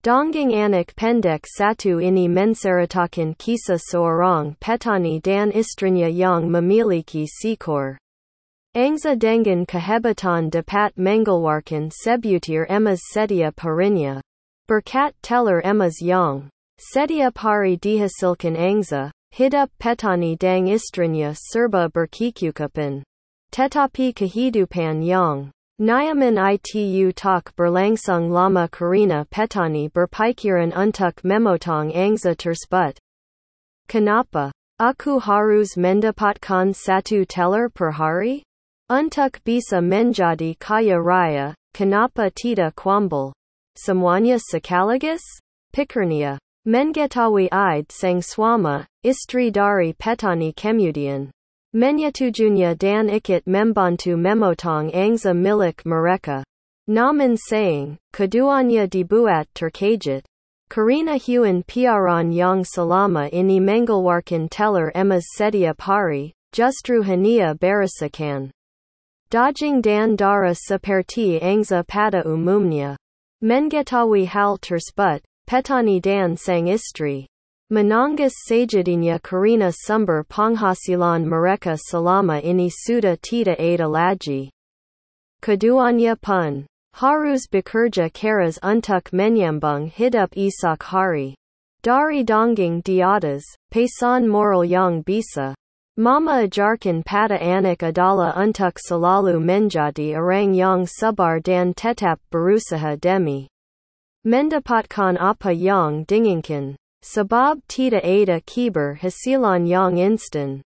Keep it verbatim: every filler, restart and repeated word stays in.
Donggang anak pendek satu ini menceritakan kisah seorang petani dan istrinya yang memiliki seekor angsa dengan kehebatan dapat mengeluarkan sebutir emas setiap harinya. Berkat teller emas yang setiap hari dihasilkan angsa, hidup petani dan istrinya serba berkecukupan. Tetapi kehidupan yang nyaman itu tak berlangsung lama karena petani berpikiran untuk memotong angsa tersebut. Kenapa aku harus mendapatkan satu teller per hari? Untuk bisa menjadi kaya raya, kenapa tidak kumpul semuanya sekaligus? Pikirnya. Mengetahui ide sang suami, istri dari petani kemudian menyetujuinya dan ikut membantu memotong angsa milik mereka. Namun sayang, keduanya dibuat terkejut. Karena hewan piaraan yang selama ini mengeluarkan teller emas setiap hari, justru hanya berasakan daging dan darah seperti angsa pada umumnya. Mengetahui hal tersebut, petani dan sang istri menangis sejadinya karena sumber penghasilan mereka selama ini sudah tidak ada lagi. Keduanya pun harus bekerja keras untuk menyambung hidup esok hari. Dari dongeng di atas, pesan moral yang bisa mama ajarkan pada anak adalah untuk selalu menjadi orang yang sabar dan tetap berusaha demi mendapatkan apa yang diinginkan. Sebab tidak ada keberhasilan yang instan.